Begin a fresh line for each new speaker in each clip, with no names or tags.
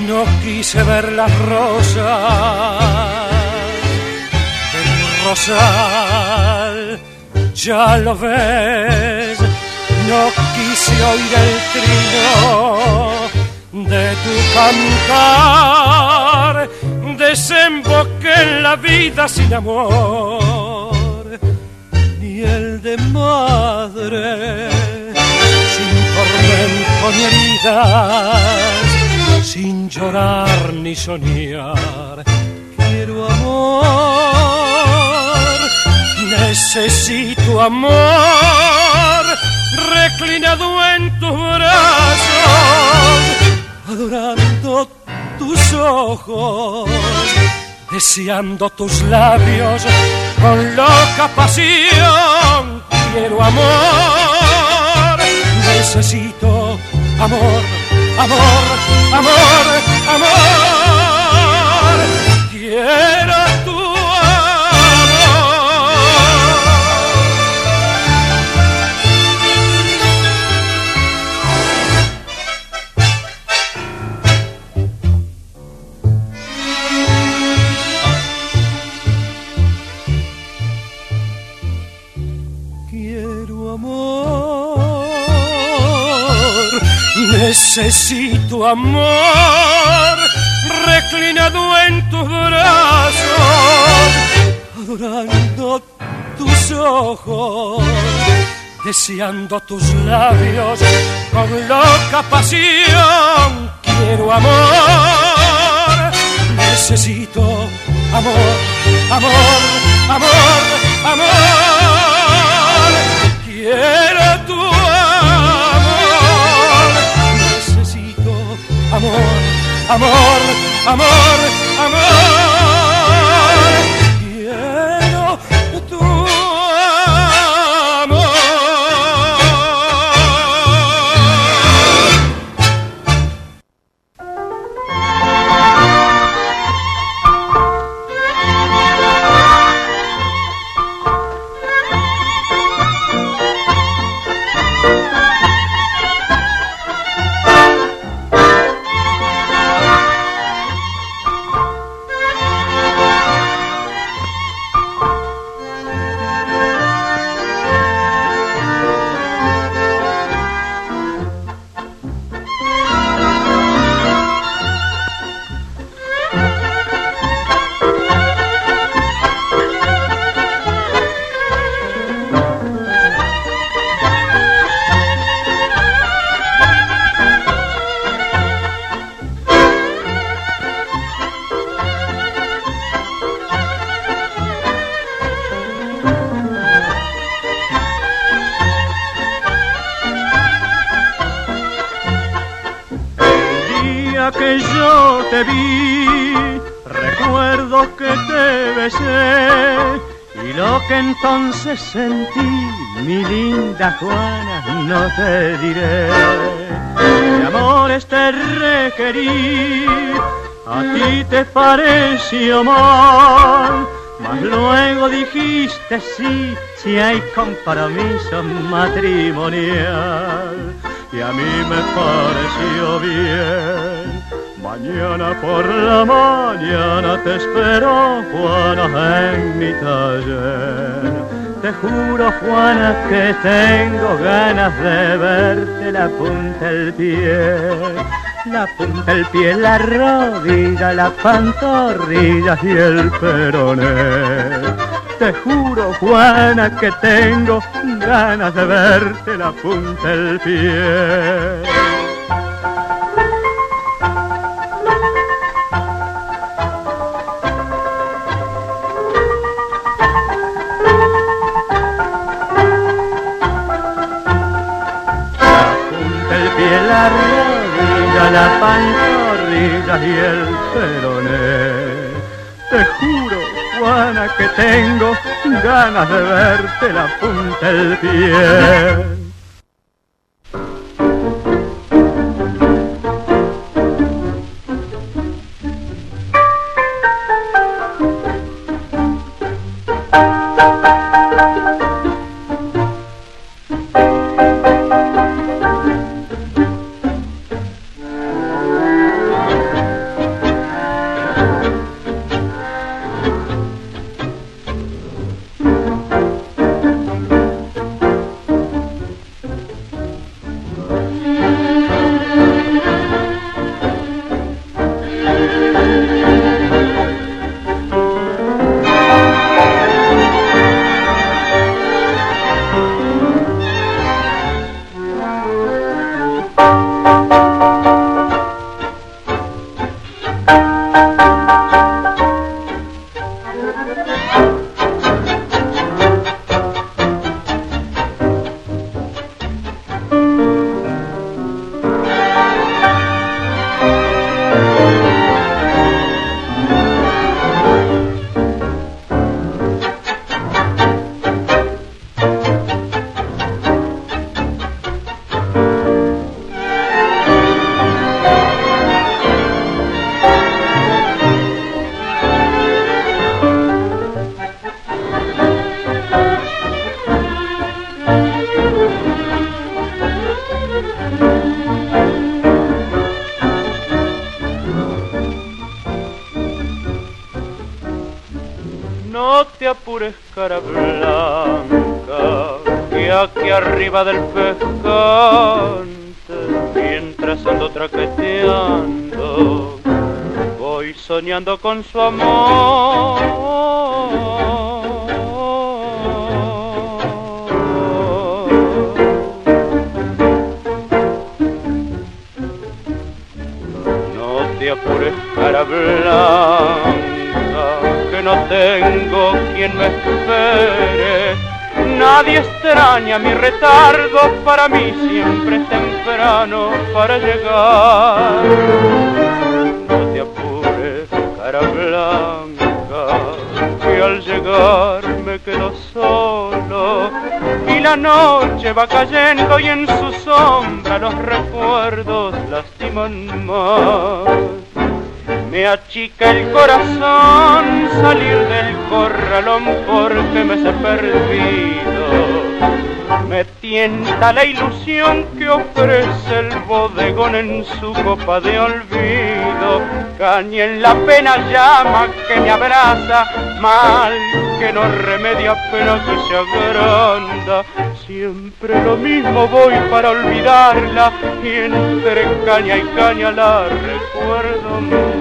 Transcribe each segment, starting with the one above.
No quise ver las rosas de tu rosal, ya lo ves. No quise oír el trino de tu cantar, desemboqué en la vida sin amor, ni el de madre, sin tormento ni heridas, sin llorar ni soñar. Quiero amor, necesito amor, reclinado en tus brazos, adorando tus ojos, deseando tus labios con loca pasión. Quiero amor, necesito amor, amor, amor, amor. Quiero tu necesito amor, reclinado en tus brazos, adorando tus ojos, deseando tus labios con loca pasión. Quiero amor, necesito amor, amor, amor, amor. Quiero tu amor, amor, amor, amor. Quiero tu amor.
Que yo te vi, recuerdo que te besé, y lo que entonces sentí, mi linda Juana, no te diré. De amores te requerí, a ti te pareció mal, mas luego dijiste sí, si hay compromiso matrimonial, y a mí me pareció bien. Mañana por la mañana te espero, Juana, en mi taller. Te juro, Juana, que tengo ganas de verte la punta del pie. La punta del pie, la rodilla, la pantorrilla y el peroné. Te juro, Juana, que tengo ganas de verte la punta del pie. La rodilla, la pantorrilla y el peroné. Te juro, Juana, que tengo ganas de verte la punta del pie. No te apures, cara blanca, que aquí arriba del pescante, mientras ando traqueteando, voy soñando con su amor. No te apures, cara blanca, que no tengo quien me espere. Nadie extraña mi retardo, para mí siempre es temprano para llegar. No te apures, cara blanca, que al llegar me quedo solo y la noche va cayendo y en su sombra los recuerdos lastiman más. Me achica el corazón salir del corralón porque me sé perdido. Me tienta la ilusión que ofrece el bodegón en su copa de olvido. Caña en la pena llama que me abraza, mal que no remedia pena que se agranda. Siempre lo mismo voy para olvidarla y entre caña y caña la recuerdo más.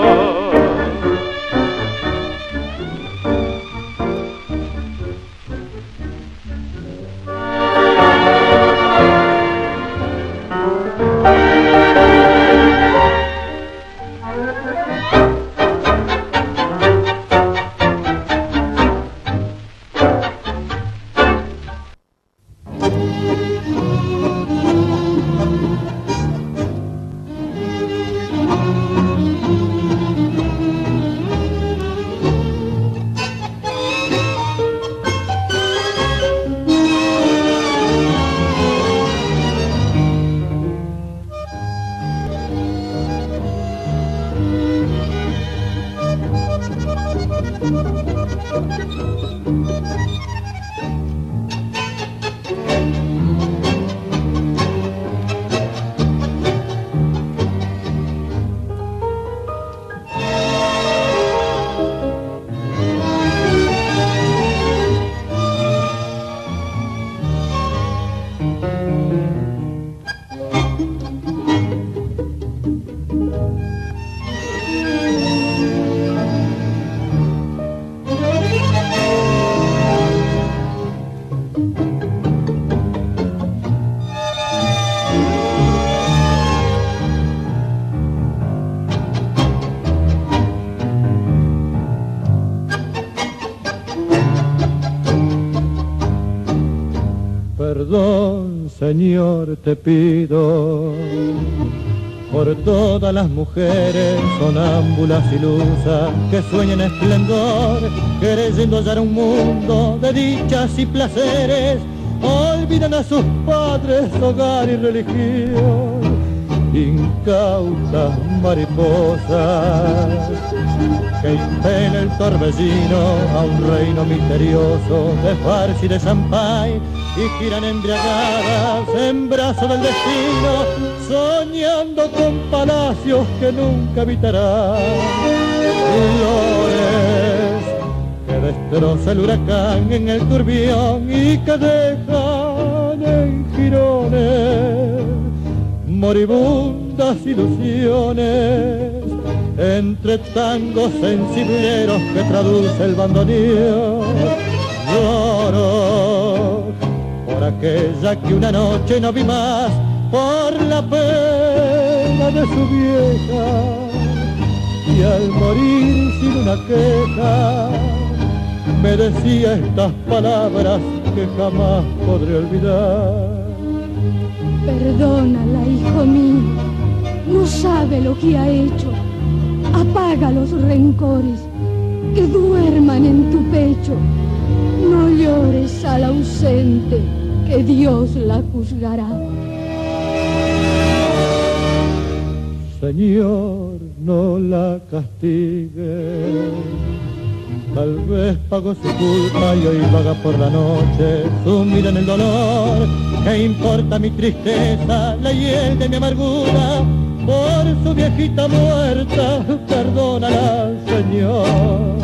Perdón, Señor, te pido por todas las mujeres sonámbulas ilusas que sueñan esplendor, queriendo hallar un mundo de dichas y placeres, olvidan a sus padres, hogar y religión, incautas mariposas que impele el torbellino a un reino misterioso de farsa y de champán, y giran embriagadas en brazos del destino, soñando con palacios que nunca habitarán. Flores que destroza el huracán en el turbión y que dejan en jirones moribundas ilusiones, entre tangos sensibleros que traduce el bandoneón. Lloro por aquella que una noche no vi más, por la pena de su vieja, y al una queja, me decía estas palabras que jamás podré olvidar.
Perdónala, hijo mío, no sabe lo que ha hecho. Apaga los rencores, que duerman en tu pecho. No llores al ausente, que Dios la juzgará.
Señor, no la castigue, tal vez pagó su culpa y hoy vaga por la noche, sumida en el dolor. ¿Qué importa mi tristeza, la hiel de mi amargura? Por su viejita muerta, perdónala, Señor.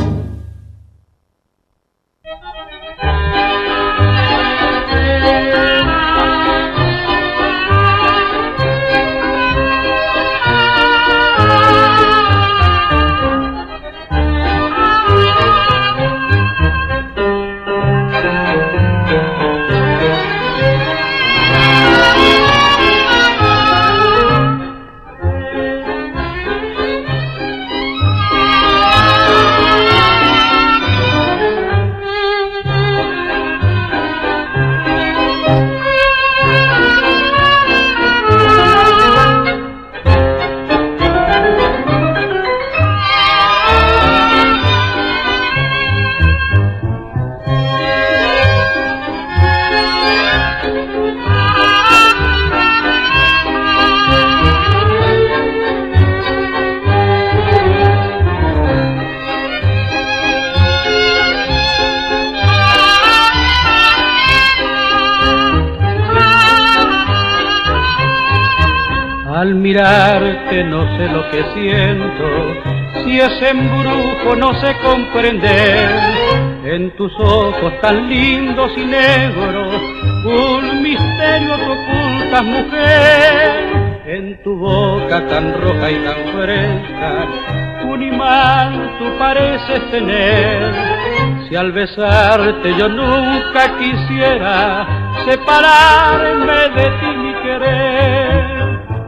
Al mirarte no sé lo que siento, si ese embrujo no sé comprender. En tus ojos tan lindos y negros, un misterio te ocultas, mujer. En tu boca tan roja y tan fresca, un imán tú pareces tener. Si al besarte yo nunca quisiera separarme de ti, mi querer.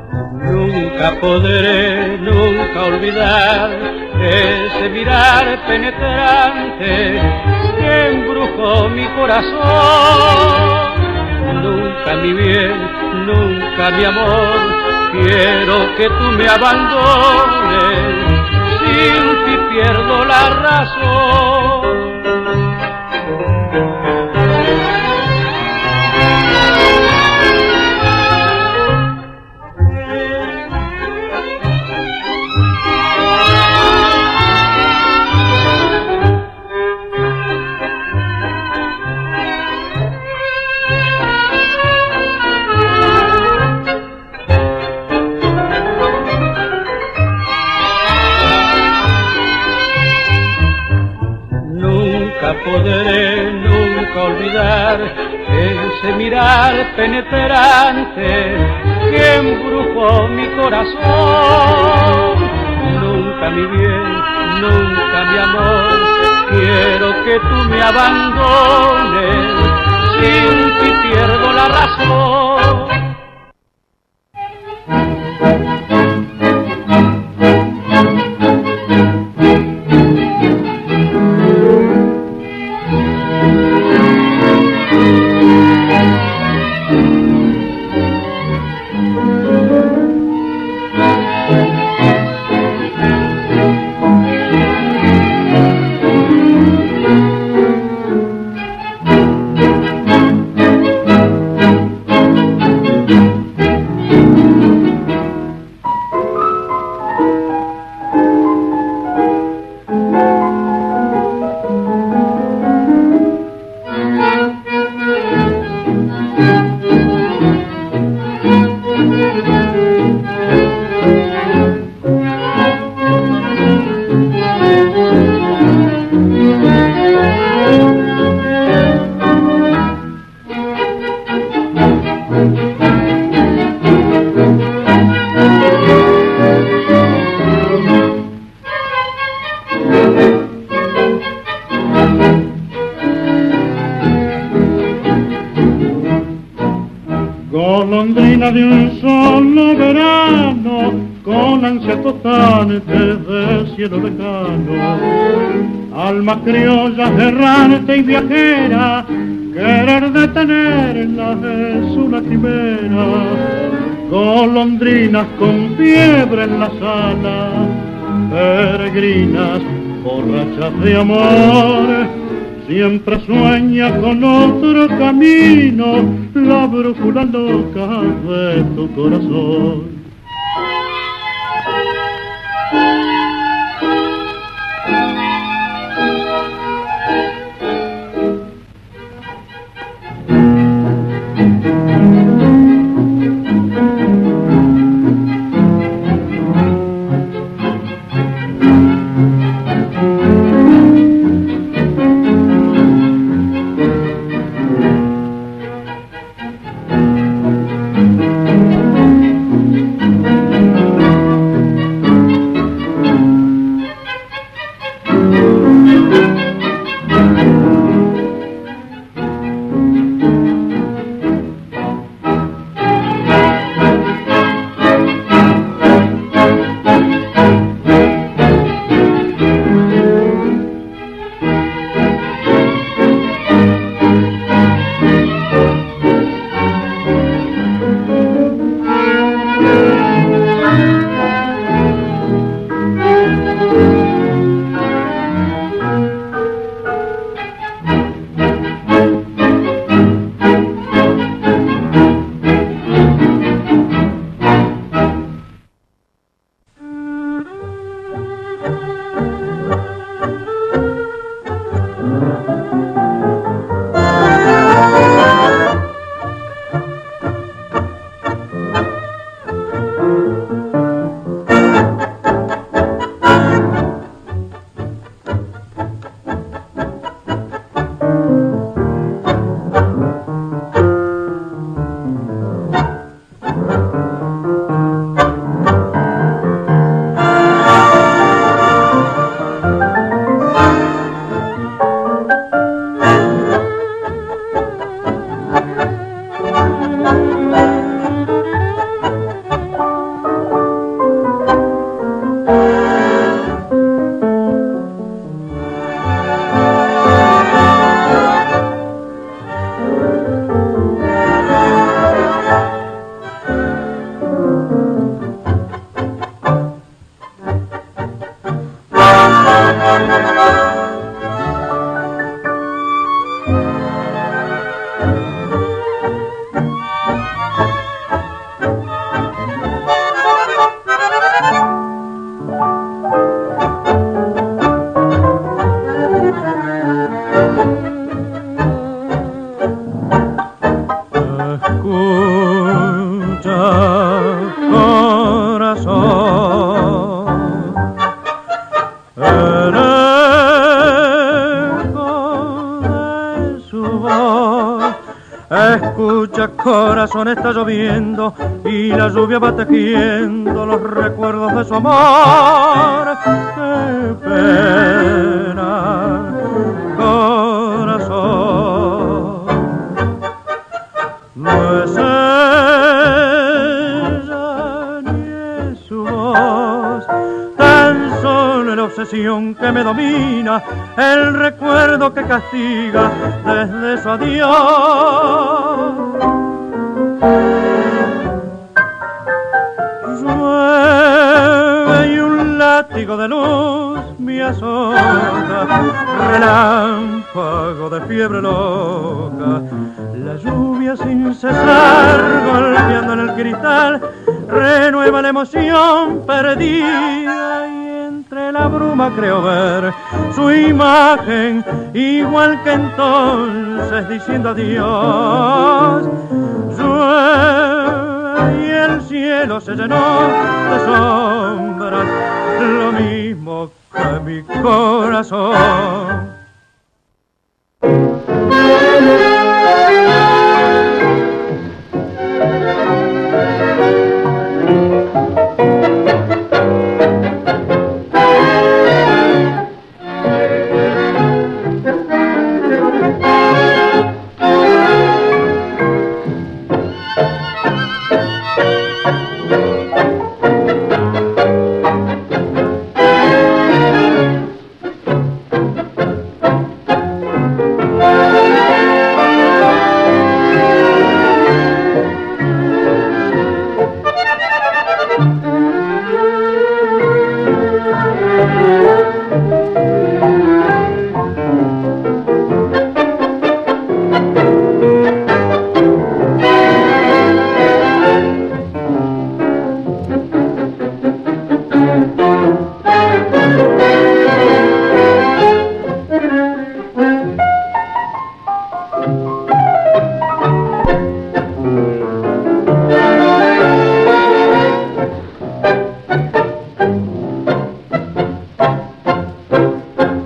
Nunca podré, nunca olvidar ese mirar penetrante que embrujó mi corazón. Nunca mi bien, nunca mi amor, quiero que tú me abandones, sin ti pierdo la razón. Podré nunca olvidar ese mirar penetrante que embrujó mi corazón. Nunca mi bien, nunca mi amor, quiero que tú me abandones, sin ti pierdo la razón.
Golondrina de un solo verano, con ansia constante del cielo lejano. Alma criolla, errante y viajera, querer detenerla es una quimera. Golondrinas con fiebre en las alas, peregrinas borrachas de amor, siempre sueña con otro camino, la brújula loca de tu corazón.
Escucha, corazón, está lloviendo y la lluvia va tejiendo los recuerdos de su amor. Qué pena, corazón, no es ella ni es su voz, tan solo la obsesión que me domina, el recuerdo que castiga desde su adiós. Llueve y un látigo de luz me azota, relámpago de fiebre loca, la lluvia sin cesar golpeando en el cristal renueva la emoción perdida y entre la bruma creo ver su imagen igual que entonces diciendo adiós. Llueve y el cielo se llenó de sombras, lo mismo que mi corazón.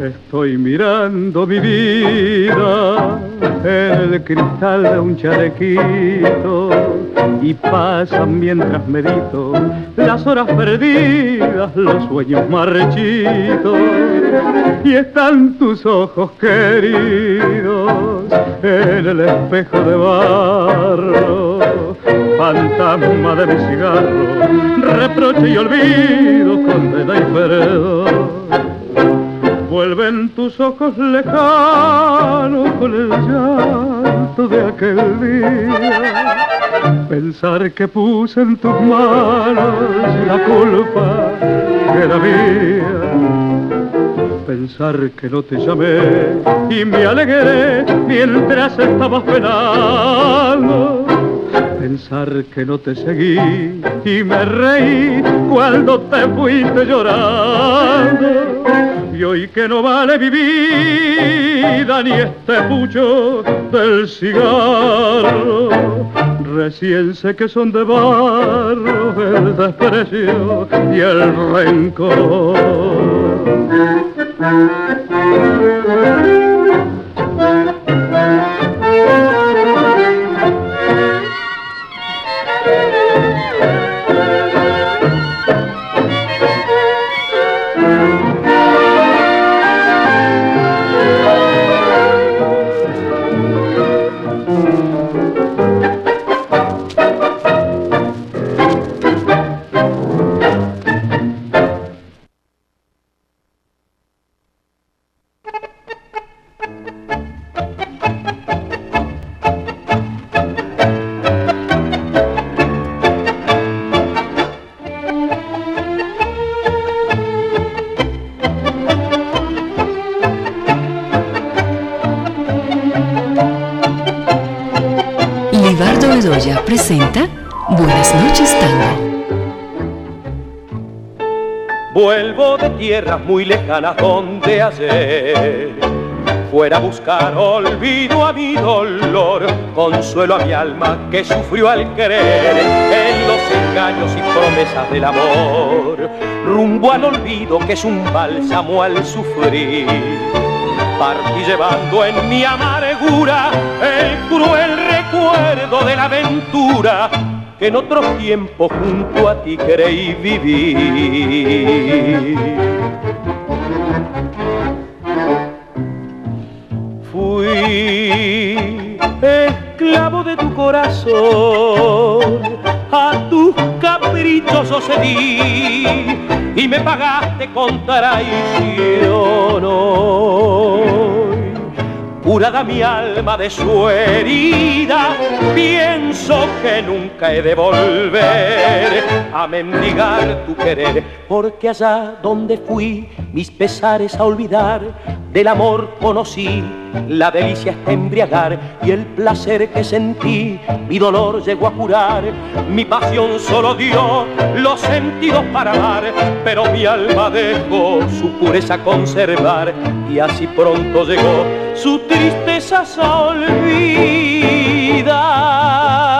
Estoy mirando mi vida en el cristal de un chalequito y pasan mientras medito las horas perdidas, los sueños marchitos, y están tus ojos queridos en el espejo de barro, fantasma de mi cigarro, reproche y olvido, condena y perdón. Vuelven tus ojos lejanos con el llanto de aquel día. Pensar que puse en tus manos la culpa que era mía. Pensar que no te llamé y me alegré mientras estabas penando. Pensar que no te seguí y me reí cuando te fuiste llorando. Y hoy que no vale mi vida ni este pucho del cigarro, recién sé que son de barro el desprecio y el rencor.
Presenta Buenas noches, Tango.
Vuelvo de tierras muy lejanas donde ayer fuera a buscar olvido a mi dolor, consuelo a mi alma que sufrió al querer en los engaños y promesas del amor, rumbo al olvido que es un bálsamo al sufrir. Partí llevando en mi amargura el cruel recuerdo de la aventura que en otros tiempos junto a ti creí vivir. Fui esclavo de tu corazón, a tus caprichosos cedí y me pagaste con traición hoy. Curada mi alma de su herida, pienso que nunca he de volver a mendigar tu querer, porque allá donde fui mis pesares a olvidar, del amor conocí la delicia hasta embriagar, y el placer que sentí mi dolor llegó a curar. Mi pasión solo dio los sentidos para amar, pero mi alma dejó su pureza conservar, y así pronto llegó su tristeza a olvidar.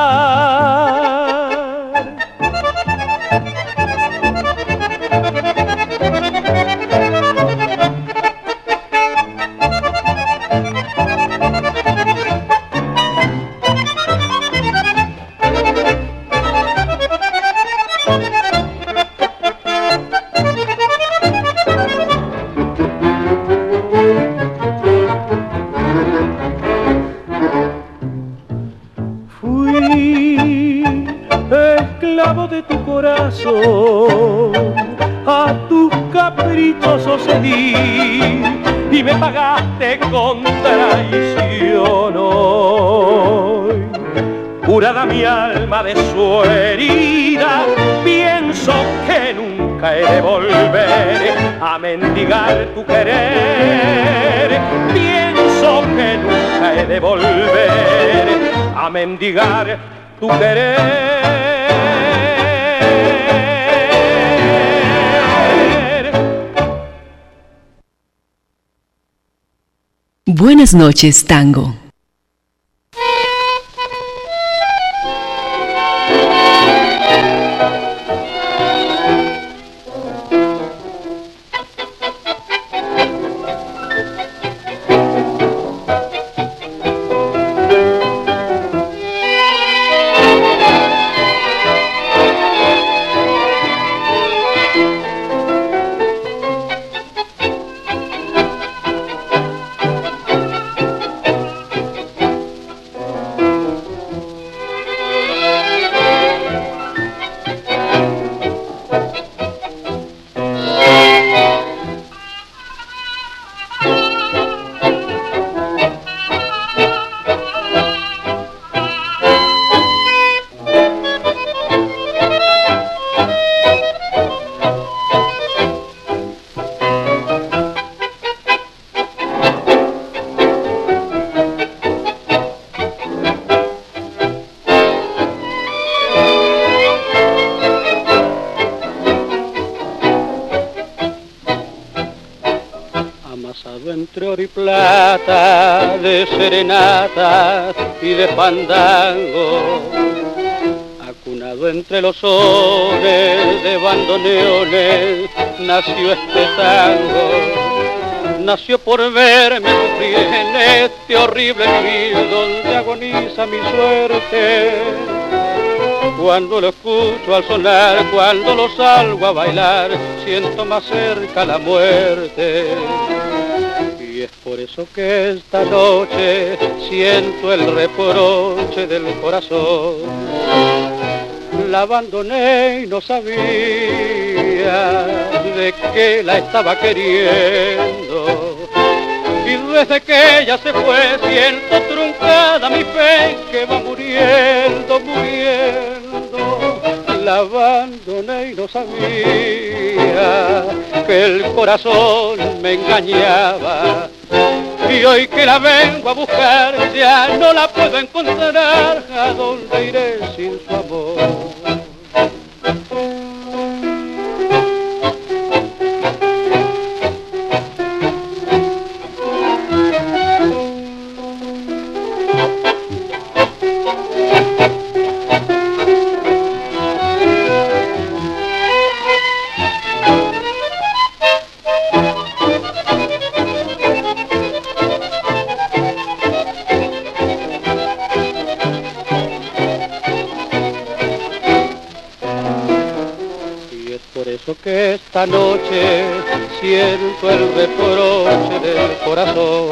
De tu corazón, a tus caprichosos cedí y me pagaste con traición hoy. Curada mi alma de su herida, pienso que nunca he de volver a mendigar tu querer. Pienso que nunca he de volver a mendigar tu querer.
Buenas noches, Tango.
amasado entre oro y plata, de serenatas y de fandango, acunado entre los sones de bandoneones, nació este tango, nació por verme sufrir en este horrible vivir donde agoniza mi suerte. Cuando lo escucho al sonar, cuando lo salgo a bailar, siento más cerca la muerte. Y es por eso que esta noche siento el reproche del corazón. La abandoné y no sabía de qué la estaba queriendo. Y desde que ella se fue siento truncada mi fe que va muriendo, muriendo. La abandoné y no sabía que el corazón me engañaba. Y hoy que la vengo a buscar ya no la puedo encontrar. ¿A dónde iré sin su amor? Que esta noche siento el reproche del corazón.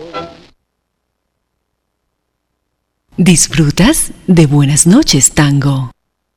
¿Disfrutas de Buenas noches, Tango?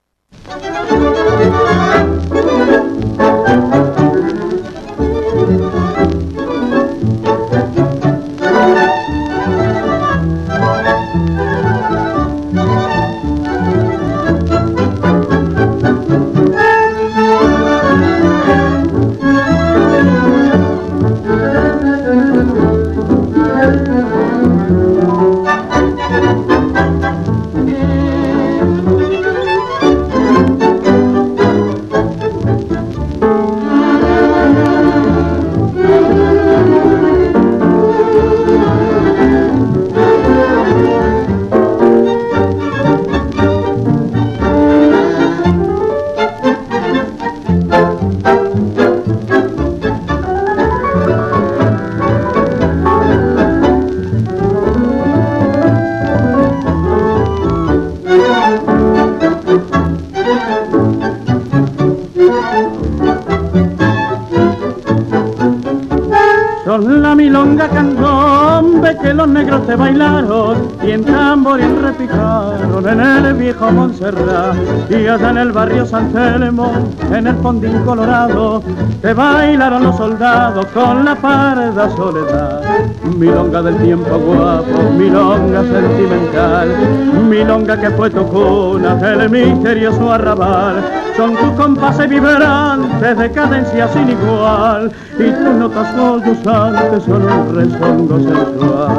Que los negros te bailaron y en tamboril repicaron en el viejo Montserrat y allá en el barrio San Telmo, en el fondín colorado, te bailaron los soldados con la parda soledad. Milonga del tiempo guapo, milonga sentimental, milonga que fue tu cuna, el misterioso arrabal. Son tus compases vibrantes de cadencia sin igual y tus notas sollozantes son un rezongo sensual.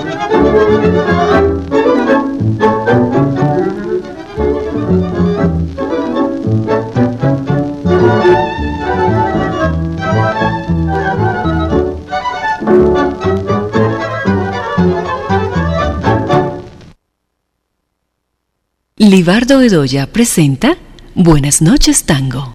Libardo Bedoya presenta Buenas noches, Tango.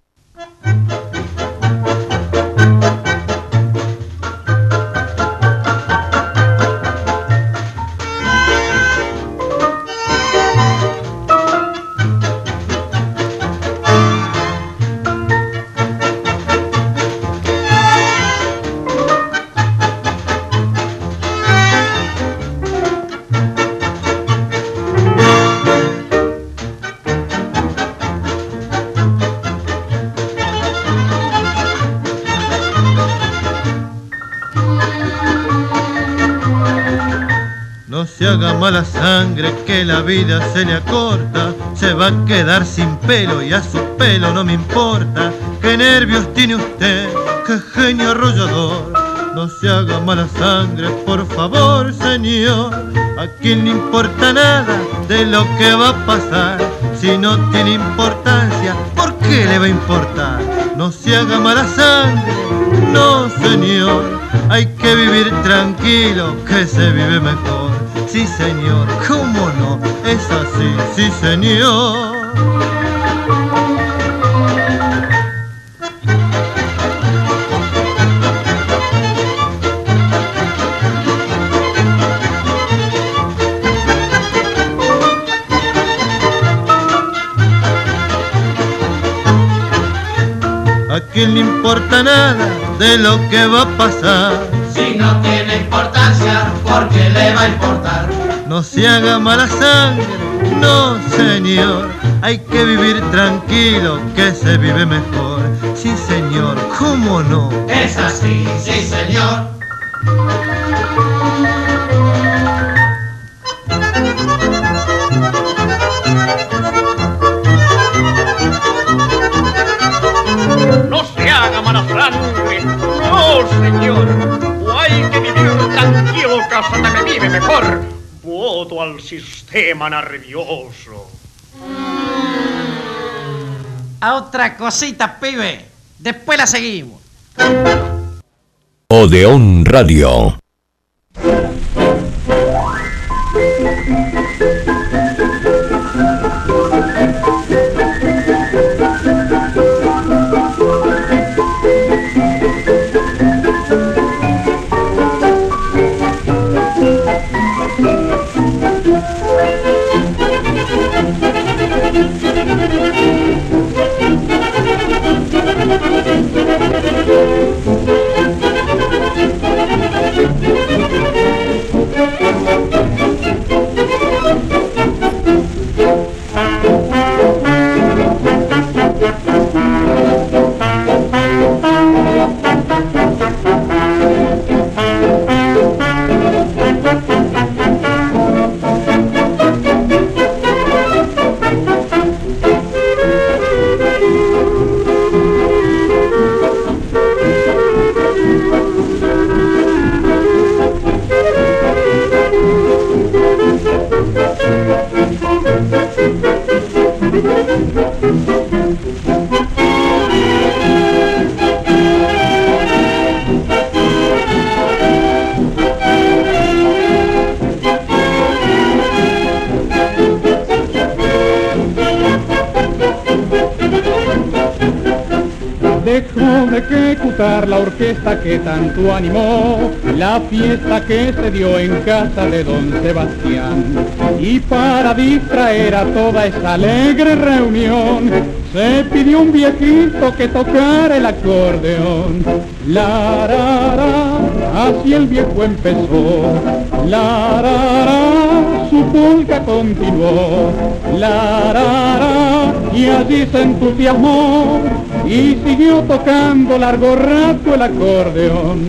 Haga mala sangre que la vida se le acorta, se va a quedar sin pelo y a su pelo no me importa. Qué nervios tiene usted, qué genio arrollador. No se haga mala sangre, por favor, señor. A quien le importa nada de lo que va a pasar. Si no tiene importancia, ¿por qué le va a importar? No se haga mala sangre, no señor. Hay que vivir tranquilo, que se vive mejor. Sí señor, ¿cómo no? Es así, sí señor. ¿A quién le importa nada de lo que va a pasar?
Si no tiene importancia, ¿por qué le va a importar?
No se haga mala sangre, no señor. Hay que vivir tranquilo, que se vive mejor. Sí señor, ¿cómo no?
Es así, sí señor.
No se haga mala sangre, no señor. O hay que vivir tranquilo, que hasta que vive mejor. Voto al sistema nervioso.
A otra cosita, pibe. Después la seguimos.
Odeón Radio.
Dejó de ejecutar la orquesta que tanto animó la fiesta que se dio en casa de don Sebastián. Y para distraer a toda esa alegre reunión, se pidió un viejito que tocara el acordeón. La, ra, ra, así el viejo empezó. La, ra, ra, su polka continuó. La, ra, ra, y allí se entusiasmó y siguió tocando largo rato el acordeón.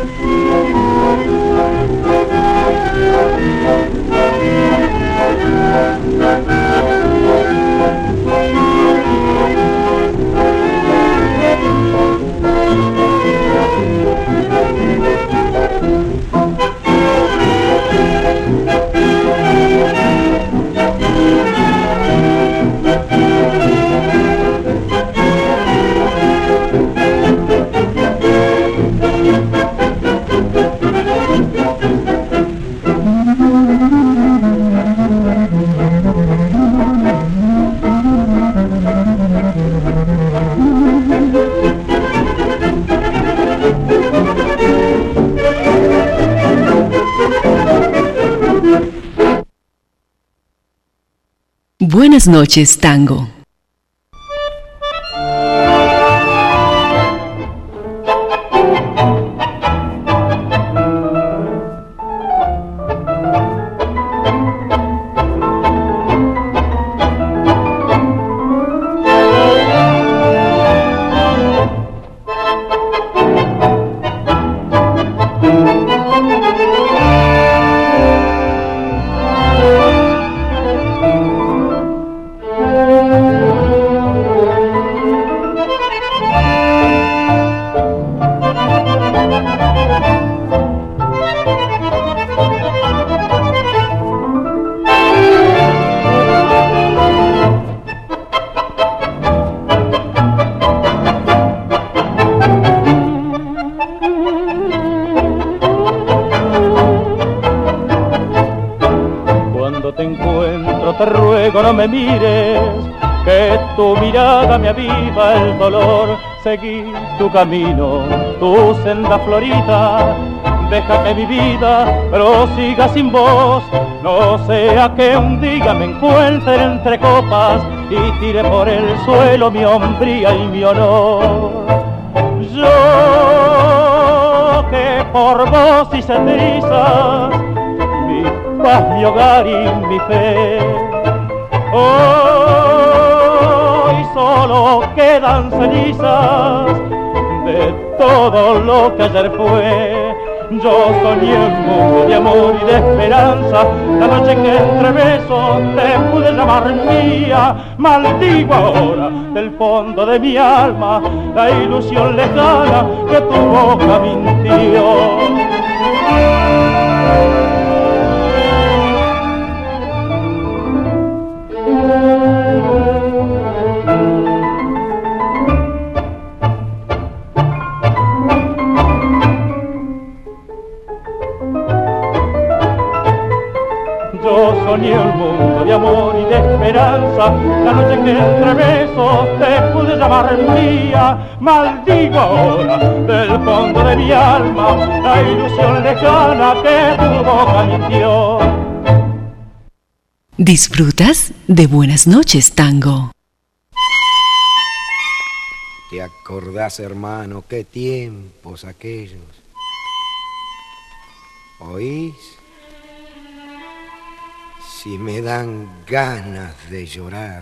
Buenas noches, Tango.
te ruego no me mires, que tu mirada me aviva el dolor. Seguí tu camino, tu senda florida, deja que mi vida prosiga sin vos. No sea que un día me encuentre entre copas y tire por el suelo mi hombría y mi honor. Yo que por vos hice trizas mi paz, mi hogar y mi fe, hoy solo quedan cenizas de todo lo que ayer fue. Yo soñé un mundo de amor y de esperanza, la noche que entre besos te pude llamar mía. Maldigo ahora del fondo de mi alma la ilusión lejana que tu boca mintió. Soñé un mundo de amor y de esperanza, la noche que entre besos te pude llamar mía. Maldigo ahora del fondo de mi alma la ilusión lejana que tu boca mintió.
¿Disfrutas de Buenas noches, Tango?
¿Te acordás, hermano, qué tiempos aquellos? ¿Oís? Si me dan ganas de llorar.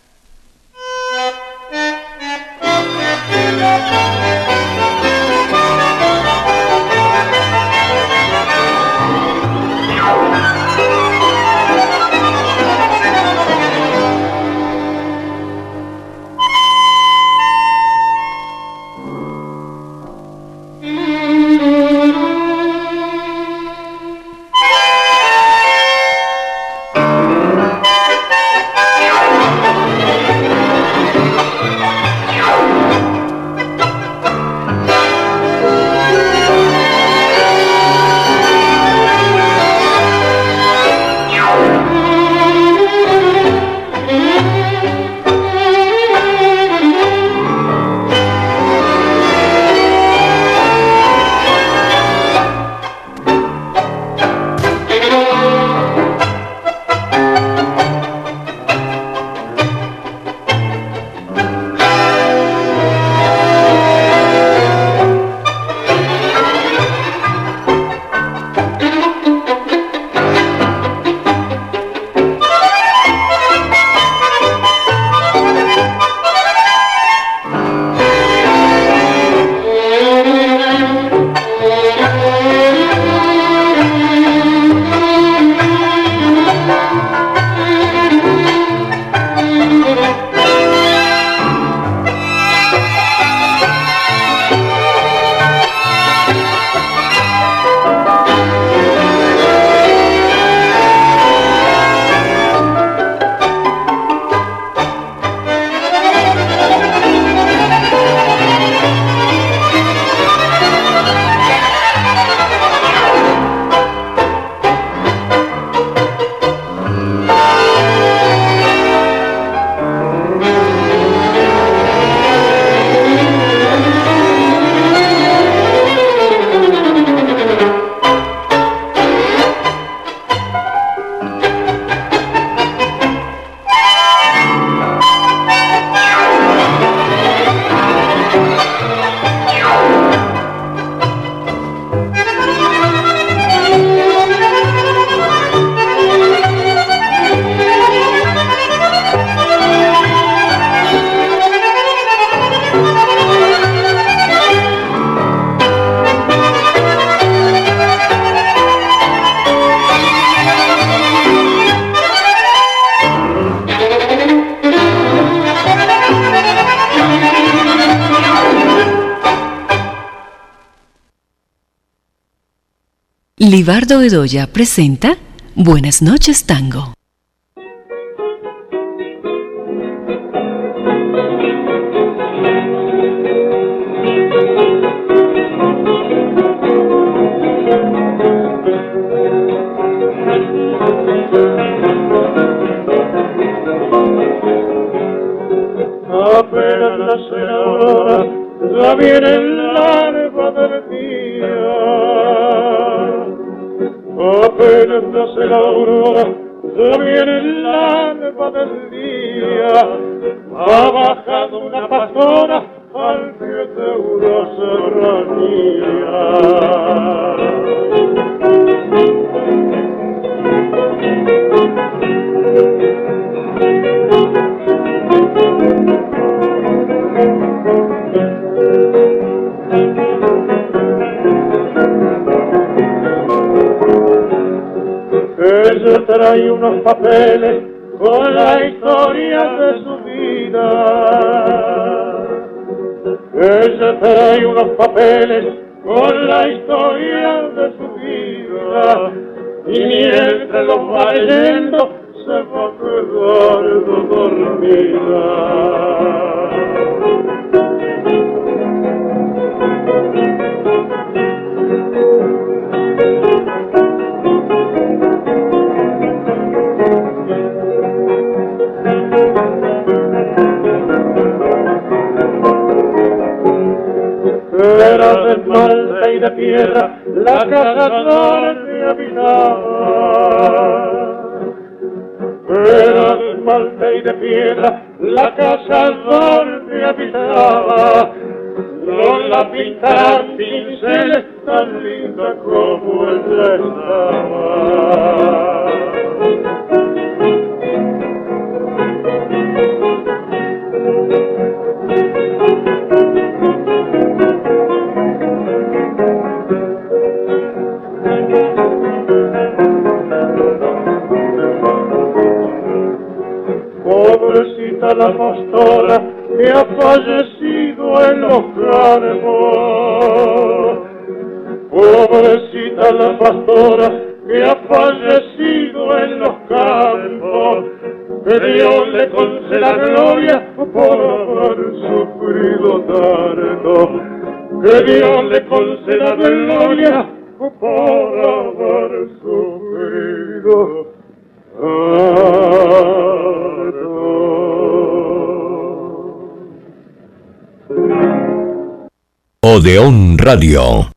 Libardo Bedoya presenta Buenas noches, Tango.
día. Apenas nace la aurora, ya viene el alba del día. Va bajando una pastora al pie de una serranía. Ella trae unos papeles con la historia de su vida. Ella trae unos papeles con la historia de su vida. Y mientras los va leyendo se va quedando dormida. Era de esmalte y de piedra la casa donde habitaba. Era de esmalte y de piedra la casa donde habitaba. No la pintaron pinceles tan linda como ella estaba. Pobrecita la pastora que ha fallecido en los campos. Pobrecita la pastora que ha fallecido en los campos. Que Dios le conceda gloria por haber sufrido tanto. Que Dios le conceda gloria por haber sufrido tanto.
Odeón Radio.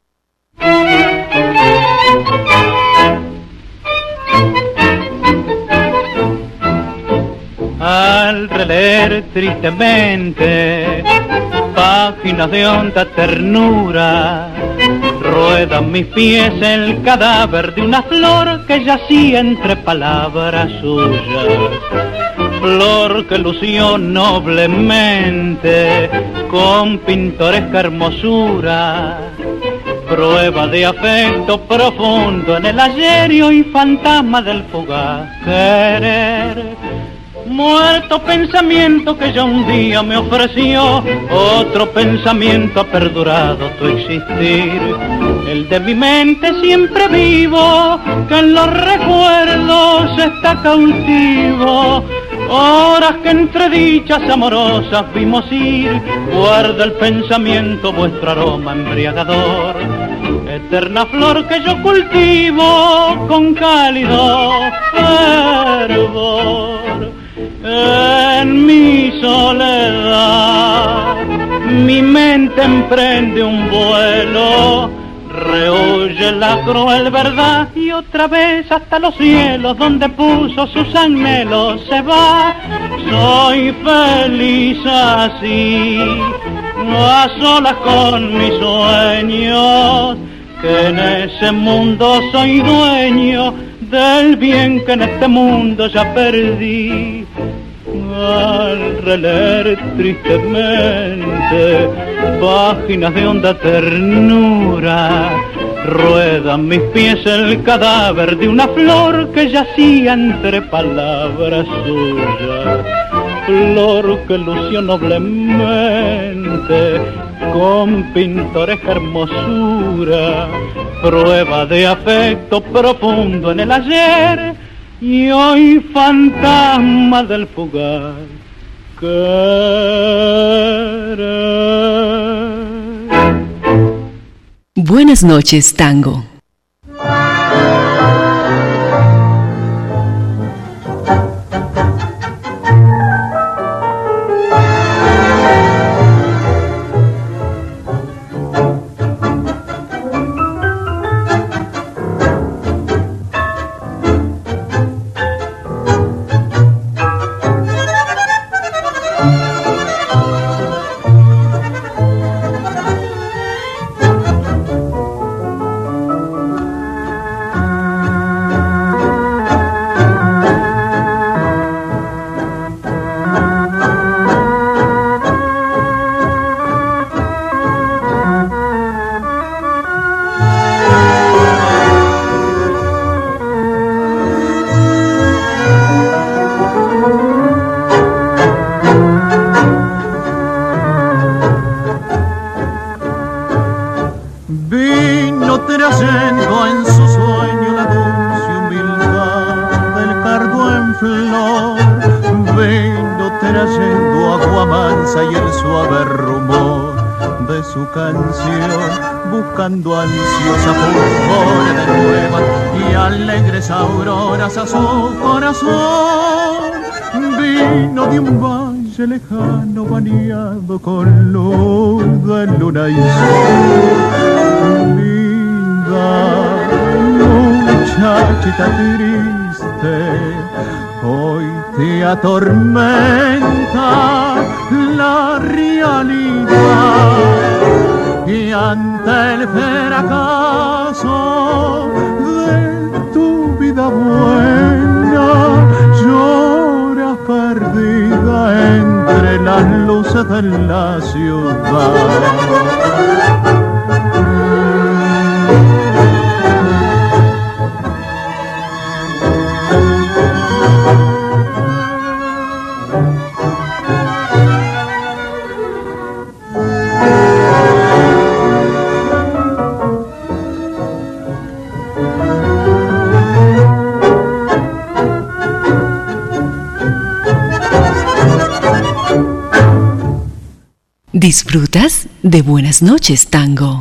Al releer tristemente páginas de honda ternura, ruedan mis pies el cadáver de una flor que yacía entre palabras suyas. Flor que lució noblemente con pintoresca hermosura, prueba de afecto profundo en el ayerio y fantasma del fugaz querer. Muerto pensamiento que ya un día me ofreció, otro pensamiento ha perdurado tu existir. El de mi mente siempre vivo, que en los recuerdos está cautivo. Horas que entre dichas amorosas vimos ir, guarda el pensamiento vuestro aroma embriagador. Eterna flor que yo cultivo con cálido fervor. En mi soledad, mi mente emprende un vuelo, rehuye la cruel verdad y otra vez hasta los cielos donde puso sus anhelos se va. Soy feliz así, a solas con mis sueños, que en ese mundo soy dueño del bien que en este mundo ya perdí. Al releer tristemente páginas de honda ternura, ruedan mis pies el cadáver de una flor que yacía entre palabras suyas. Flor que lució noblemente con pintoresca hermosura, prueba de afecto profundo en el ayer y hoy fantasma del fugaz querer.
Buenas noches, tango.
trayendo en su sueño la dulce humildad del cardo en flor. Vino trayendo agua mansa y el suave rumor de su canción, buscando ansiosa fulgores de nuevas y alegres auroras a su corazón. Vino de un valle lejano bañado con luz de luna y sol. Linda muchachita triste, hoy te atormenta la realidad y ante el fracaso de tu vida buena lloras perdida entre las luces de la ciudad.
¿Disfrutas de Buenas noches, Tango?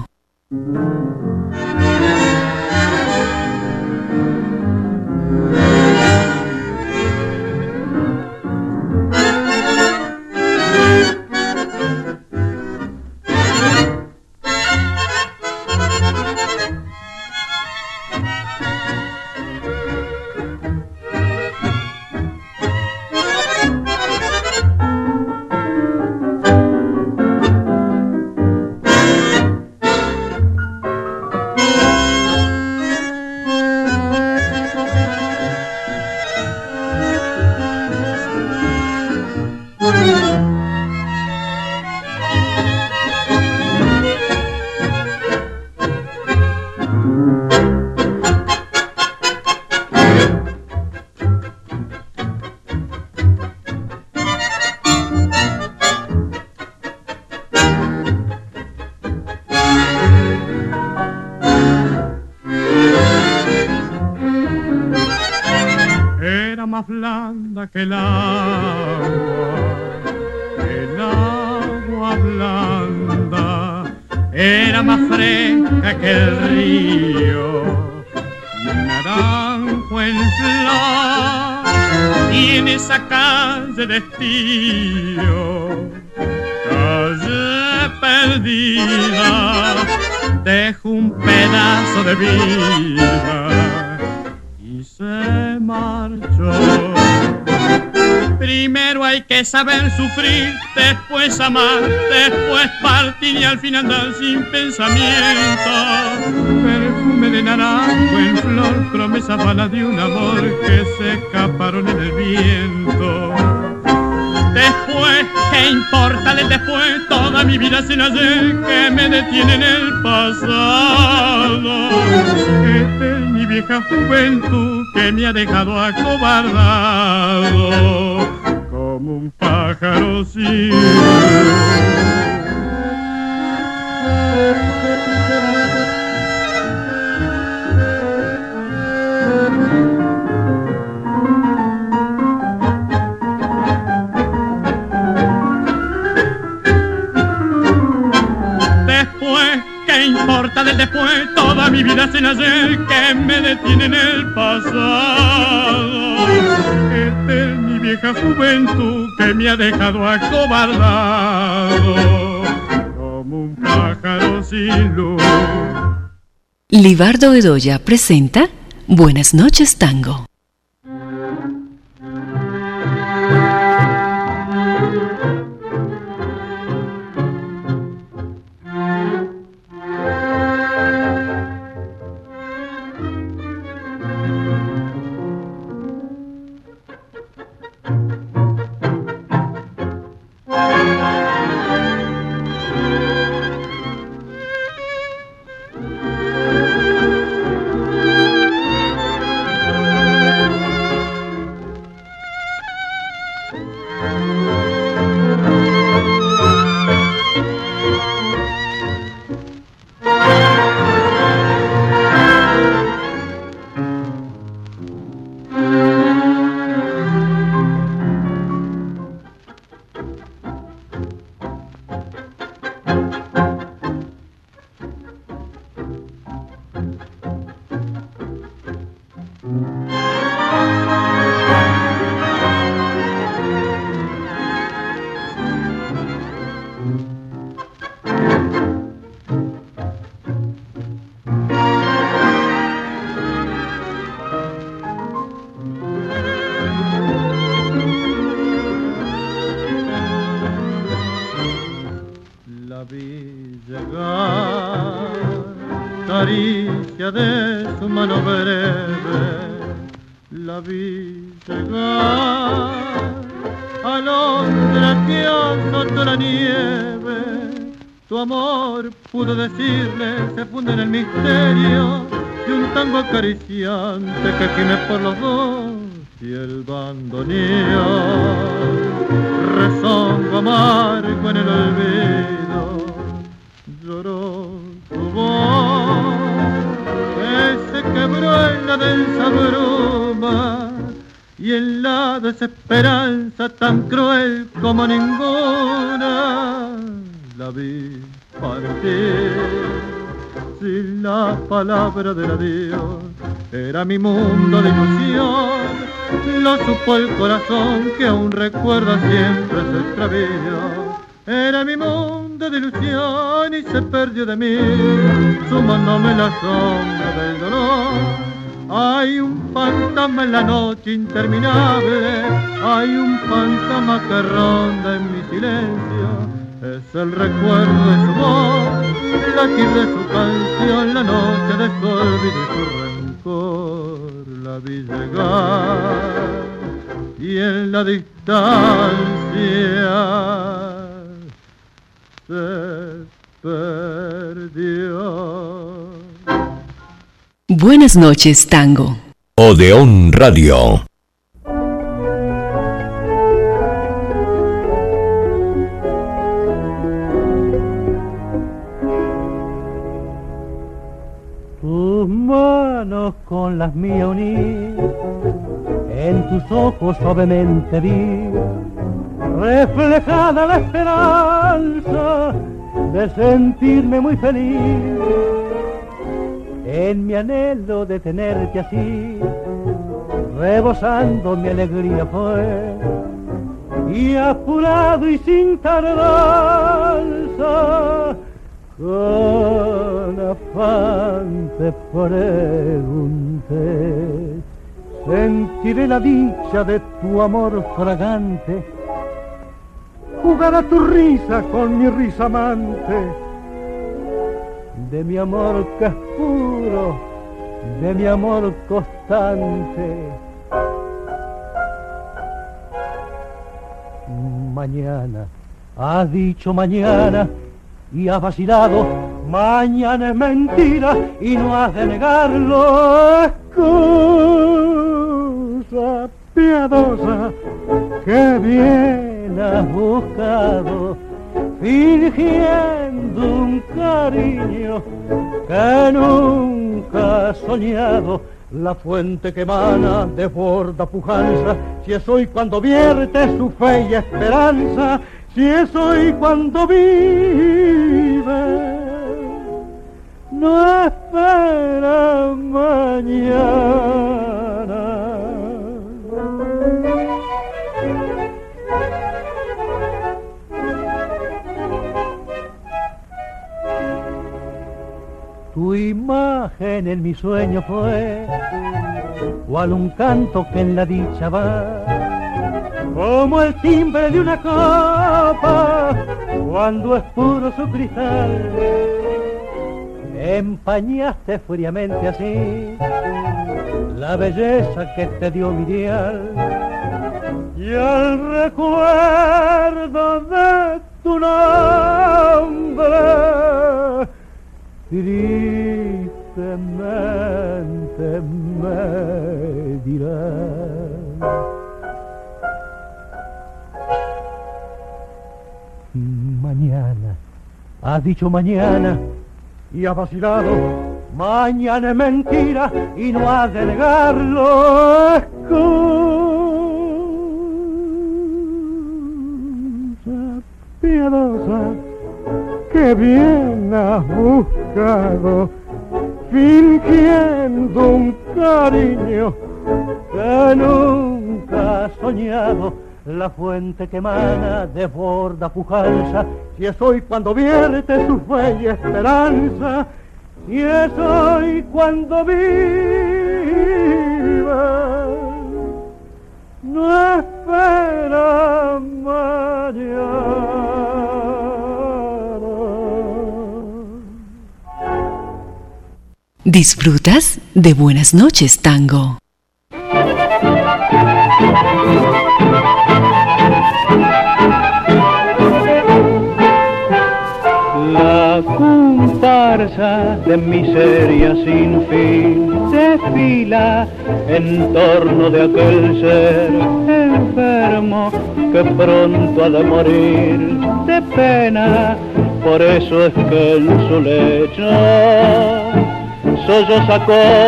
Que el agua blanda era más fresca que el río, naranjo en flor, y en esa calle de estío, calle perdida, dejó un pedazo de vida y se marchó. Primero hay que saber sufrir, después amar, después partir y al fin andar sin pensamiento. Perfume de naranjo en flor, promesas vanas de un amor que se escaparon en el viento. Después, ¿qué importa del después? Toda mi vida sin ayer que me detiene en el pasado. Esta es mi vieja juventud que me ha dejado acobardado como un pájaro sin después, ¿qué importa del después? Toda mi vida sin ayer que me detiene en el pasado. Esta es mi vieja juventud que me ha dejado acobardado como un pájaro sin luz.
Libardo Bedoya presenta Buenas noches, Tango.
Caricia de su mano breve, la vi llegar a Londra que azotó la nieve. Tu amor, pudo decirle, se funde en el misterio de un tango acariciante que gime por los dos y el bandoneón rezongo amargo en el olvido. Lloró tu voz que se quebró en la densa bruma y en la desesperanza tan cruel como ninguna la vi partir sin la palabra del adiós. Era mi mundo de ilusión, lo supo el corazón que aún recuerda siempre su extravío. Era mi mundo de ilusión y se perdió de mí, sumándome la sombra del dolor. Hay un fantasma en la noche interminable, hay un fantasma que ronda en mi silencio. Es el recuerdo de su voz, el latir de su canción, la noche de su olvido y su rencor. La vi llegar y en la distancia se perdió.
Buenas noches, Tango.
Odeón Radio.
Tus manos con las mías uní, en tus ojos suavemente vi reflejada la esperanza de sentirme muy feliz. En mi anhelo de tenerte así, rebosando mi alegría fue, y apurado y sin tardanza, con afán te pregunté, sentiré la dicha de tu amor fragante, jugar a tu risa con mi risa amante, de mi amor que es puro, de mi amor constante. Mañana, has dicho mañana y has vacilado, mañana es mentira y no has de negarlo. Excusa piadosa que bien has buscado, fingiendo un cariño que nunca has soñado. La fuente que emana desborda pujanza, si es hoy cuando vierte su fe y esperanza, si es hoy cuando vive, no espera mañana. Tu imagen en mi sueño fue, cual un canto que en la dicha va, como el timbre de una copa cuando es puro su cristal. Empañaste fríamente así la belleza que te dio mi dial, y al recuerdo de tu nombre tristemente me dirás: mañana, has dicho mañana y has vacilado, mañana es mentira y no has de negarlo. Excusa piadosa que bien has buscado, fingiendo un cariño que nunca has soñado. La fuente que emana desborda pujanza, si es hoy cuando vierte su fe y esperanza, si es hoy cuando vive, no espera mañana.
¿Disfrutas de Buenas noches, Tango?
La comparsa de miseria sin fin desfila en torno de aquel ser enfermo que pronto ha de morir de pena. Por eso es que en su lecho solloza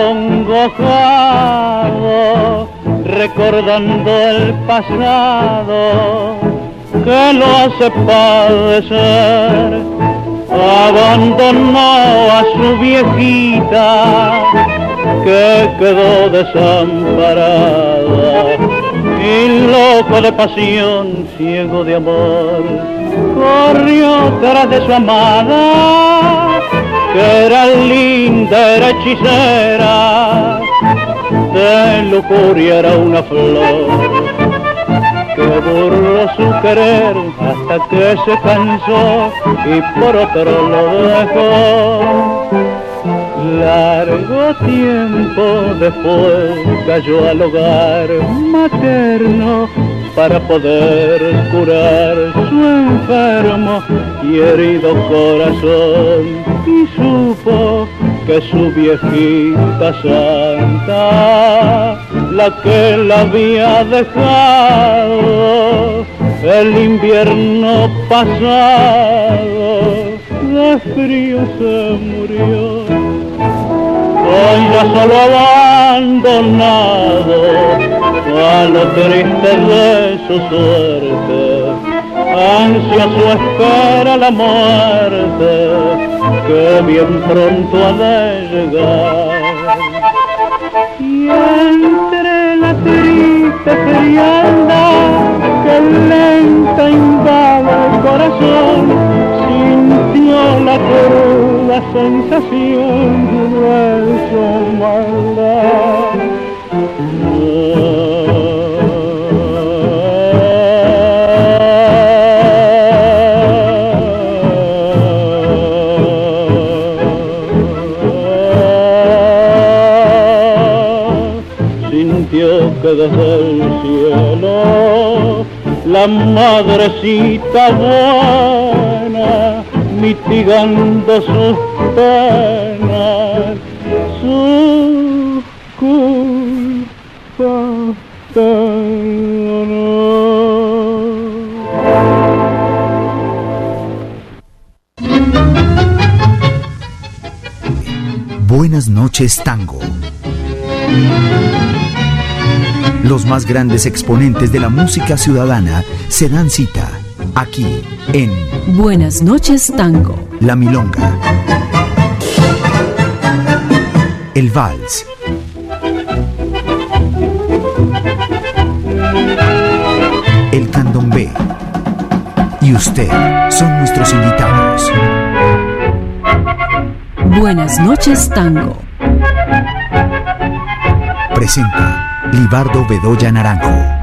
acongojado, recordando el pasado que lo hace padecer. Abandonó a su viejita que quedó desamparada, y loco de pasión, ciego de amor, corrió tras de su amada, que era linda, era hechicera, de lujuria era una flor, que burló su querer hasta que se cansó y por otro lo dejó. Largo tiempo después cayó al hogar materno para poder curar su enfermo y herido corazón, y supo que su viejita santa, la que la había dejado el invierno pasado, de frío se murió. Hoy ya solo abandonado a lo triste de su suerte, ansioso espera la muerte que bien pronto ha de llegar. Y entre la triste frialdad que lenta invade el corazón, sintió la cruda sensación de su maldad. Que desde el cielo la madrecita buena, mitigando sus penas, su culpa perdonó.
Buenas noches, Tango. Los más grandes exponentes de la música ciudadana se dan cita aquí en
Buenas noches, Tango.
La milonga, el vals, el candombe y usted son nuestros invitados.
Buenas noches, Tango.
Presenta Libardo Bedoya Naranjo.